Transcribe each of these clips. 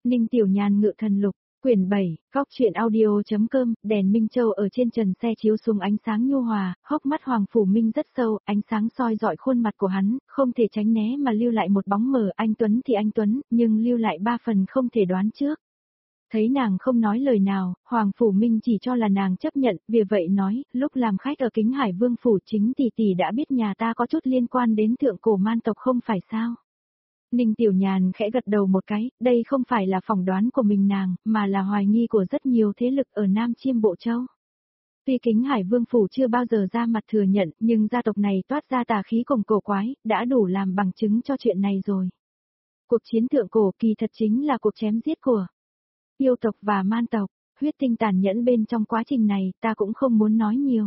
Ninh Tiểu Nhàn ngự thần lục, quyển 7, góc truyện audio.com, đèn Minh Châu ở trên trần xe chiếu xuống ánh sáng nhu hòa, hốc mắt Hoàng Phủ Minh rất sâu, ánh sáng soi dọi khuôn mặt của hắn, không thể tránh né mà lưu lại một bóng mờ, anh Tuấn thì anh Tuấn, nhưng lưu lại 3 phần không thể đoán trước. Thấy nàng không nói lời nào, Hoàng Phủ Minh chỉ cho là nàng chấp nhận, vì vậy nói, lúc làm khách ở Kính Hải Vương Phủ chính tỷ đã biết nhà ta có chút liên quan đến thượng cổ man tộc không phải sao. Ninh Tiểu Nhàn khẽ gật đầu một cái, đây không phải là phỏng đoán của mình nàng, mà là hoài nghi của rất nhiều thế lực ở Nam Chiêm Bộ Châu. Tuy Kính Hải Vương Phủ chưa bao giờ ra mặt thừa nhận, nhưng gia tộc này toát ra tà khí cùng cổ quái, đã đủ làm bằng chứng cho chuyện này rồi. Cuộc chiến thượng cổ kỳ thật chính là cuộc chém giết của yêu tộc và man tộc, huyết tinh tàn nhẫn bên trong quá trình này, ta cũng không muốn nói nhiều.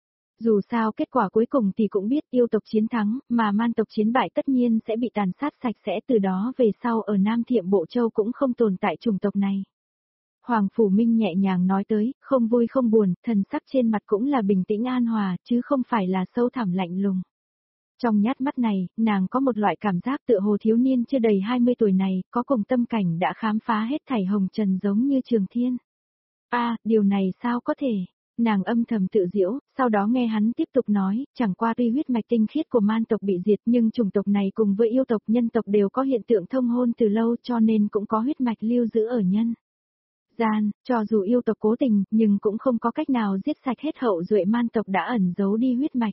Dù sao kết quả cuối cùng thì cũng biết yêu tộc chiến thắng, mà man tộc chiến bại tất nhiên sẽ bị tàn sát sạch sẽ, từ đó về sau ở Nam Thiệm Bộ Châu cũng không tồn tại chủng tộc này. Hoàng Phủ Minh nhẹ nhàng nói tới, không vui không buồn, thần sắc trên mặt cũng là bình tĩnh an hòa, chứ không phải là sâu thẳm lạnh lùng. Trong nhát mắt này, nàng có một loại cảm giác tựa hồ thiếu niên chưa đầy 20 tuổi này, có cùng tâm cảnh đã khám phá hết thảy hồng trần giống như Trường Thiên. Điều này sao có thể? Nàng âm thầm tự giễu, sau đó nghe hắn tiếp tục nói, chẳng qua tuy huyết mạch tinh khiết của man tộc bị diệt nhưng chủng tộc này cùng với yêu tộc nhân tộc đều có hiện tượng thông hôn từ lâu cho nên cũng có huyết mạch lưu giữ ở nhân gian, cho dù yêu tộc cố tình nhưng cũng không có cách nào giết sạch hết hậu duệ man tộc đã ẩn giấu đi huyết mạch.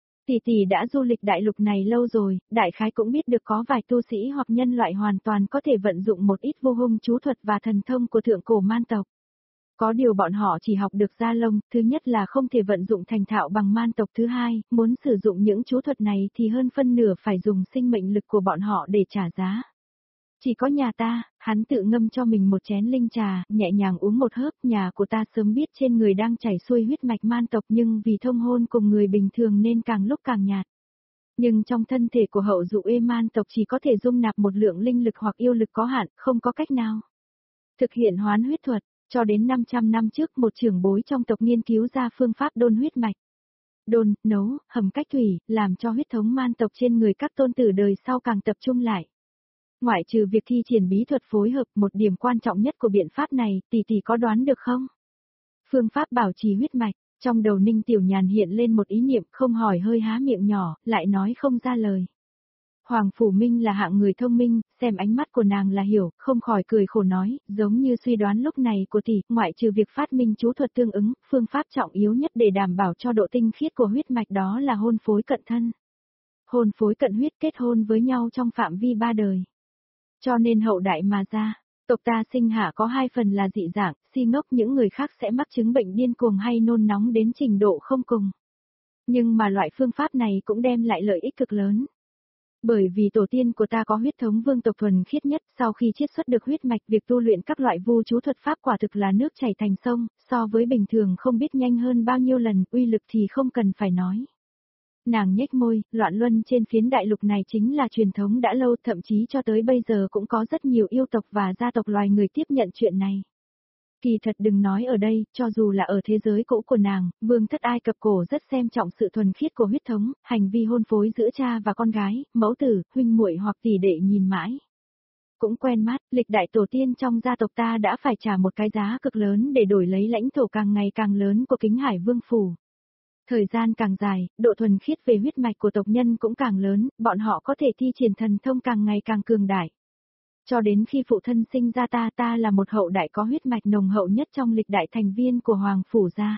Tỷ đã du lịch đại lục này lâu rồi, đại khái cũng biết được có vài tu sĩ hoặc nhân loại hoàn toàn có thể vận dụng một ít vô hung chú thuật và thần thông của thượng cổ man tộc. Có điều bọn họ chỉ học được da lông, thứ nhất là không thể vận dụng thành thạo bằng man tộc, thứ hai, muốn sử dụng những chú thuật này thì hơn phân nửa phải dùng sinh mệnh lực của bọn họ để trả giá. Chỉ có nhà ta, hắn tự ngâm cho mình một chén linh trà, nhẹ nhàng uống một hớp, nhà của ta sớm biết trên người đang chảy xuôi huyết mạch man tộc nhưng vì thông hôn cùng người bình thường nên càng lúc càng nhạt. Nhưng trong thân thể của hậu dụ man tộc chỉ có thể dung nạp một lượng linh lực hoặc yêu lực có hạn, không có cách nào thực hiện hoán huyết thuật. Cho đến 500 năm trước một trưởng bối trong tộc nghiên cứu ra phương pháp đôn huyết mạch. Đôn, nấu, hầm cách thủy, làm cho huyết thống man tộc trên người các tôn tử đời sau càng tập trung lại. Ngoại trừ việc thi triển bí thuật phối hợp, một điểm quan trọng nhất của biện pháp này, tỷ có đoán được không? Phương pháp bảo trì huyết mạch, trong đầu Ninh Tiểu Nhàn hiện lên một ý niệm, không hỏi hơi há miệng nhỏ, lại nói không ra lời. Hoàng Phủ Minh là hạng người thông minh, xem ánh mắt của nàng là hiểu, không khỏi cười khổ nói, giống như suy đoán lúc này của tỷ, ngoại trừ việc phát minh chú thuật tương ứng, phương pháp trọng yếu nhất để đảm bảo cho độ tinh khiết của huyết mạch đó là hôn phối cận thân. Hôn phối cận huyết kết hôn với nhau trong phạm vi 3 đời. Cho nên hậu đại mà ra, tộc ta sinh hạ có 2 phần là dị dạng, si ngốc, những người khác sẽ mắc chứng bệnh điên cuồng hay nôn nóng đến trình độ không cùng. Nhưng mà loại phương pháp này cũng đem lại lợi ích cực lớn. Bởi vì tổ tiên của ta có huyết thống vương tộc thuần khiết nhất, sau khi chiết xuất được huyết mạch, việc tu luyện các loại vu chú thuật pháp quả thực là nước chảy thành sông, so với bình thường không biết nhanh hơn bao nhiêu lần, uy lực thì không cần phải nói. Nàng nhếch môi, loạn luân trên phiến đại lục này chính là truyền thống đã lâu, thậm chí cho tới bây giờ cũng có rất nhiều yêu tộc và gia tộc loài người tiếp nhận chuyện này. Kỳ thật đừng nói ở đây, cho dù là ở thế giới cũ của nàng, vương thất Ai Cập cổ rất xem trọng sự thuần khiết của huyết thống, hành vi hôn phối giữa cha và con gái, mẫu tử, huynh muội hoặc tỷ đệ nhìn mãi. Cũng quen mắt, lịch đại tổ tiên trong gia tộc ta đã phải trả một cái giá cực lớn để đổi lấy lãnh thổ càng ngày càng lớn của Kính Hải Vương Phủ. Thời gian càng dài, độ thuần khiết về huyết mạch của tộc nhân cũng càng lớn, bọn họ có thể thi triển thần thông càng ngày càng cường đại. Cho đến khi phụ thân sinh ra ta là một hậu đại có huyết mạch nồng hậu nhất trong lịch đại thành viên của Hoàng Phủ gia.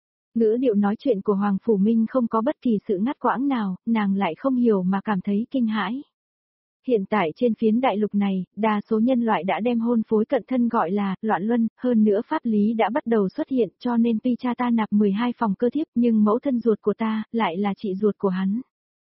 Ngữ điệu nói chuyện của Hoàng Phủ Minh không có bất kỳ sự ngắt quãng nào, nàng lại không hiểu mà cảm thấy kinh hãi. Hiện tại trên phiến đại lục này, đa số nhân loại đã đem hôn phối cận thân gọi là loạn luân, hơn nữa pháp lý đã bắt đầu xuất hiện, cho nên tuy cha ta nạp 12 phòng cơ thiếp nhưng mẫu thân ruột của ta lại là chị ruột của hắn.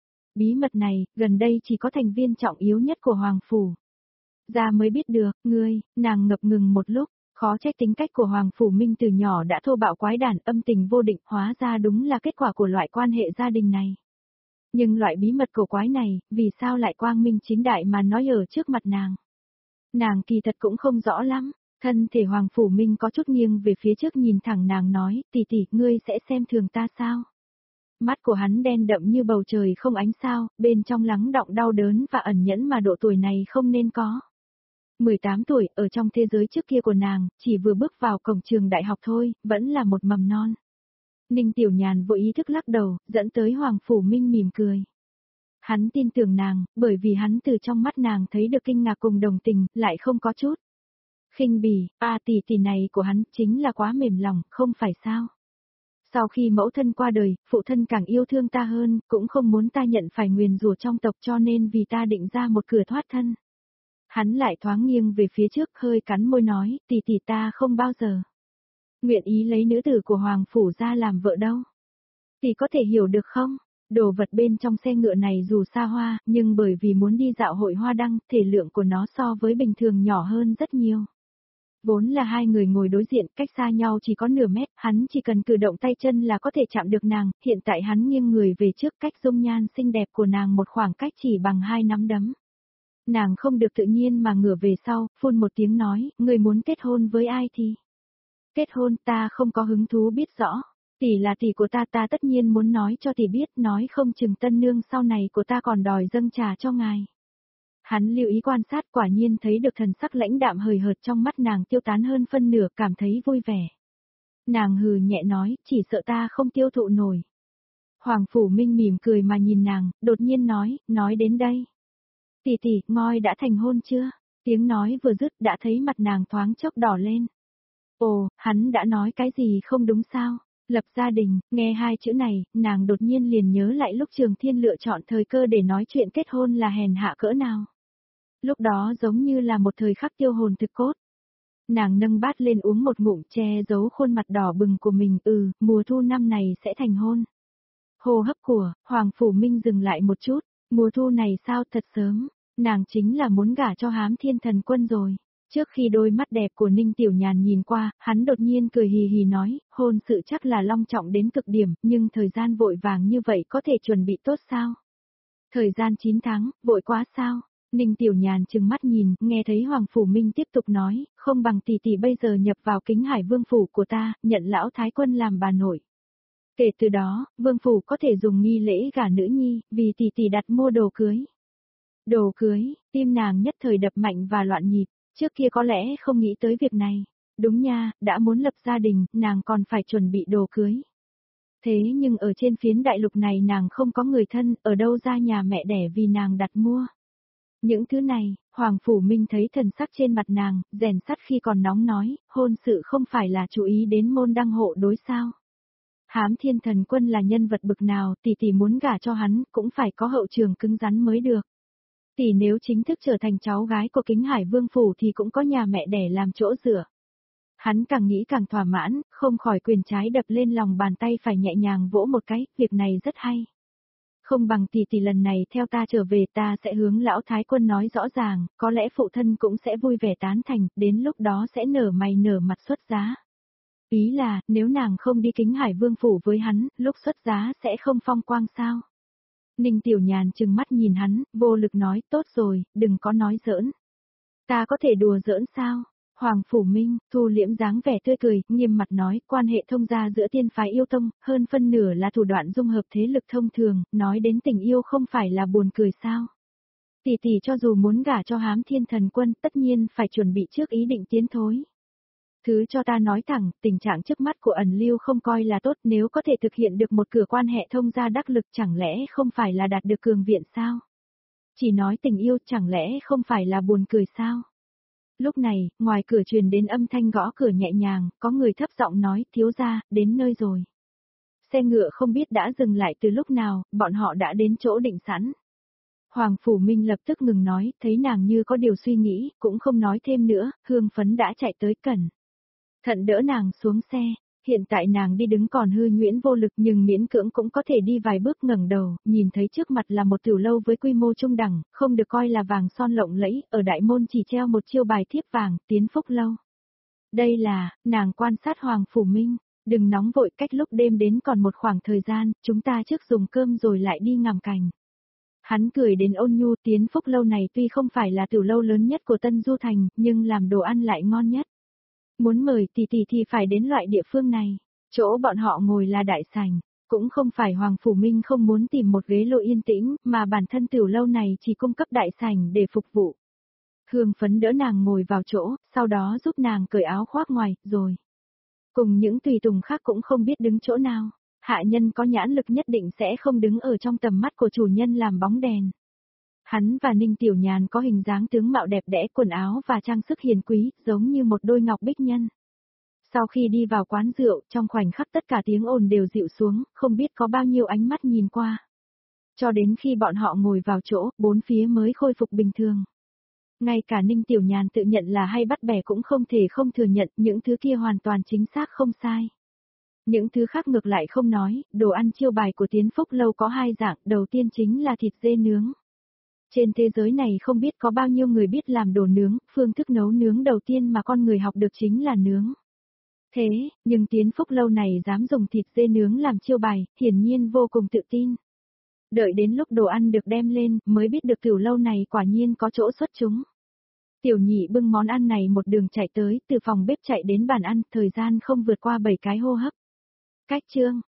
Bí mật này, gần đây chỉ có thành viên trọng yếu nhất của Hoàng Phủ gia mới biết được. Nàng ngập ngừng một lúc, khó trách tính cách của Hoàng Phủ Minh từ nhỏ đã thô bạo quái đản, âm tình vô định, hóa ra đúng là kết quả của loại quan hệ gia đình này. Nhưng loại bí mật cổ quái này, vì sao lại quang minh chính đại mà nói ở trước mặt nàng? Nàng kỳ thật cũng không rõ lắm, thân thể Hoàng Phủ Minh có chút nghiêng về phía trước nhìn thẳng nàng nói, tỷ, ngươi sẽ xem thường ta sao? Mắt của hắn đen đậm như bầu trời không ánh sao, bên trong lắng đọng đau đớn và ẩn nhẫn mà độ tuổi này không nên có. 18 tuổi, ở trong thế giới trước kia của nàng, chỉ vừa bước vào cổng trường đại học thôi, vẫn là một mầm non. Ninh Tiểu Nhàn vô ý thức lắc đầu, dẫn tới Hoàng Phủ Minh mỉm cười. Hắn tin tưởng nàng, bởi vì hắn từ trong mắt nàng thấy được kinh ngạc cùng đồng tình, lại không có chút khinh bỉ, tỷ này của hắn chính là quá mềm lòng, không phải sao? Sau khi mẫu thân qua đời, phụ thân càng yêu thương ta hơn, cũng không muốn ta nhận phải nguyền rủa trong tộc cho nên vì ta định ra một cửa thoát thân. Hắn lại thoáng nghiêng về phía trước hơi cắn môi nói, tỷ ta không bao giờ nguyện ý lấy nữ tử của Hoàng Phủ ra làm vợ đâu. Tỷ có thể hiểu được không? Đồ vật bên trong xe ngựa này dù xa hoa, nhưng bởi vì muốn đi dạo hội hoa đăng, thể lượng của nó so với bình thường nhỏ hơn rất nhiều. Vốn là hai người ngồi đối diện, cách xa nhau chỉ có nửa mét, hắn chỉ cần cử động tay chân là có thể chạm được nàng, hiện tại hắn nghiêng người về trước, cách dung nhan xinh đẹp của nàng một khoảng cách chỉ bằng 2 nắm đấm. Nàng không được tự nhiên mà ngửa về sau, phun một tiếng nói, người muốn kết hôn với ai thì? Kết hôn, ta không có hứng thú biết rõ. Tỷ là tỷ của ta tất nhiên muốn nói cho tỷ biết, nói không chừng tân nương sau này của ta còn đòi dâng trà cho ngài. Hắn lưu ý quan sát, quả nhiên thấy được thần sắc lãnh đạm hời hợt trong mắt nàng tiêu tán hơn phân nửa, cảm thấy vui vẻ. Nàng hừ nhẹ nói, chỉ sợ ta không tiêu thụ nổi. Hoàng Phủ Minh mỉm cười mà nhìn nàng, đột nhiên nói đến đây. Tỷ, ngôi đã thành hôn chưa? Tiếng nói vừa dứt đã thấy mặt nàng thoáng chốc đỏ lên. Ồ, hắn đã nói cái gì không đúng sao? Lập gia đình, nghe hai chữ này, nàng đột nhiên liền nhớ lại lúc Trường Thiên lựa chọn thời cơ để nói chuyện kết hôn là hèn hạ cỡ nào. Lúc đó giống như là một thời khắc tiêu hồn thực cốt. Nàng nâng bát lên uống một ngụm che giấu khuôn mặt đỏ bừng của mình, mùa thu năm này sẽ thành hôn. Hô hấp của Hoàng Phủ Minh dừng lại một chút, mùa thu này sao thật sớm, nàng chính là muốn gả cho Hám Thiên Thần Quân rồi. Trước khi đôi mắt đẹp của Ninh Tiểu Nhàn nhìn qua, hắn đột nhiên cười hì hì nói, hôn sự chắc là long trọng đến cực điểm, nhưng thời gian vội vàng như vậy có thể chuẩn bị tốt sao? Thời gian 9 tháng, vội quá sao? Ninh Tiểu Nhàn trừng mắt nhìn, nghe thấy Hoàng Phủ Minh tiếp tục nói, không bằng tỷ bây giờ nhập vào Kính Hải Vương Phủ của ta, nhận lão thái quân làm bà nội. Kể từ đó, Vương Phủ có thể dùng nghi lễ gả nữ nhi, vì tỷ đặt mua đồ cưới. Đồ cưới, tim nàng nhất thời đập mạnh và loạn nhịp. Trước kia có lẽ không nghĩ tới việc này. Đúng nha, đã muốn lập gia đình, nàng còn phải chuẩn bị đồ cưới. Thế nhưng ở trên phiến đại lục này nàng không có người thân, ở đâu ra nhà mẹ đẻ vì nàng đặt mua. Những thứ này, Hoàng Phủ Minh thấy thần sắc trên mặt nàng, rèn sắt khi còn nóng nói, hôn sự không phải là chú ý đến môn đăng hộ đối sao. Hám Thiên Thần Quân là nhân vật bực nào, tỷ muốn gả cho hắn, cũng phải có hậu trường cứng rắn mới được. Tỷ nếu chính thức trở thành cháu gái của Kính Hải Vương Phủ thì cũng có nhà mẹ đẻ làm chỗ dựa. Hắn càng nghĩ càng thỏa mãn, không khỏi quyền trái đập lên lòng bàn tay phải nhẹ nhàng vỗ một cái, việc này rất hay. Không bằng tỷ lần này theo ta trở về, ta sẽ hướng lão thái quân nói rõ ràng, có lẽ phụ thân cũng sẽ vui vẻ tán thành, đến lúc đó sẽ nở mày nở mặt xuất giá. Ý là, nếu nàng không đi Kính Hải Vương Phủ với hắn, lúc xuất giá sẽ không phong quang sao? Ninh Tiểu Nhàn trừng mắt nhìn hắn, vô lực nói, tốt rồi, đừng có nói giỡn. Ta có thể đùa giỡn sao? Hoàng Phủ Minh, thu liễm dáng vẻ tươi cười, nghiêm mặt nói, quan hệ thông gia giữa tiên phái yêu tông, hơn phân nửa là thủ đoạn dung hợp thế lực thông thường, nói đến tình yêu không phải là buồn cười sao? Tỷ cho dù muốn gả cho Hám Thiên Thần Quân, tất nhiên phải chuẩn bị trước ý định tiến thối. Thứ cho ta nói thẳng, tình trạng trước mắt của ẩn lưu không coi là tốt, nếu có thể thực hiện được một cửa quan hệ thông gia đắc lực chẳng lẽ không phải là đạt được cường viện sao? Chỉ nói tình yêu chẳng lẽ không phải là buồn cười sao? Lúc này, ngoài cửa truyền đến âm thanh gõ cửa nhẹ nhàng, có người thấp giọng nói, thiếu gia, đến nơi rồi. Xe ngựa không biết đã dừng lại từ lúc nào, bọn họ đã đến chỗ định sẵn. Hoàng Phủ Minh lập tức ngừng nói, thấy nàng như có điều suy nghĩ, cũng không nói thêm nữa, hương phấn đã chạy tới cẩn thận đỡ nàng xuống xe. Hiện tại nàng đi đứng còn hư nhuyễn vô lực nhưng miễn cưỡng cũng có thể đi vài bước, ngẩng đầu, nhìn thấy trước mặt là một tiểu lâu với quy mô trung đẳng, không được coi là vàng son lộng lẫy, ở đại môn chỉ treo một chiêu bài thiếp vàng, Tiến Phúc Lâu. Đây là, nàng quan sát Hoàng Phủ Minh, đừng nóng vội, cách lúc đêm đến còn một khoảng thời gian, chúng ta trước dùng cơm rồi lại đi ngắm cảnh. Hắn cười đến ôn nhu, Tiến Phúc Lâu này tuy không phải là tiểu lâu lớn nhất của Tân Du Thành, nhưng làm đồ ăn lại ngon nhất. Muốn mời tỷ thì phải đến loại địa phương này, chỗ bọn họ ngồi là đại sảnh, cũng không phải Hoàng Phủ Minh không muốn tìm một ghế lô yên tĩnh, mà bản thân tiểu lâu này chỉ cung cấp đại sảnh để phục vụ. Hương phấn đỡ nàng ngồi vào chỗ, sau đó giúp nàng cởi áo khoác ngoài, rồi. Cùng những tùy tùng khác cũng không biết đứng chỗ nào. Hạ nhân có nhãn lực nhất định sẽ không đứng ở trong tầm mắt của chủ nhân làm bóng đèn. Hắn và Ninh Tiểu Nhàn có hình dáng tướng mạo đẹp đẽ, quần áo và trang sức hiền quý, giống như một đôi ngọc bích nhân. Sau khi đi vào quán rượu, trong khoảnh khắc tất cả tiếng ồn đều dịu xuống, không biết có bao nhiêu ánh mắt nhìn qua. Cho đến khi bọn họ ngồi vào chỗ, bốn phía mới khôi phục bình thường. Ngay cả Ninh Tiểu Nhàn tự nhận là hay bắt bẻ cũng không thể không thừa nhận những thứ kia hoàn toàn chính xác không sai. Những thứ khác ngược lại không nói, đồ ăn chiêu bài của Tiến Phúc Lâu có hai dạng, đầu tiên chính là thịt dê nướng. Trên thế giới này không biết có bao nhiêu người biết làm đồ nướng, phương thức nấu nướng đầu tiên mà con người học được chính là nướng. Thế, nhưng Tiến Phúc Lâu này dám dùng thịt dê nướng làm chiêu bài, hiển nhiên vô cùng tự tin. Đợi đến lúc đồ ăn được đem lên, mới biết được tiểu lâu này quả nhiên có chỗ xuất chúng. Tiểu Nhị bưng món ăn này một đường chạy tới, từ phòng bếp chạy đến bàn ăn, thời gian không vượt qua 7 cái hô hấp. Cách chương,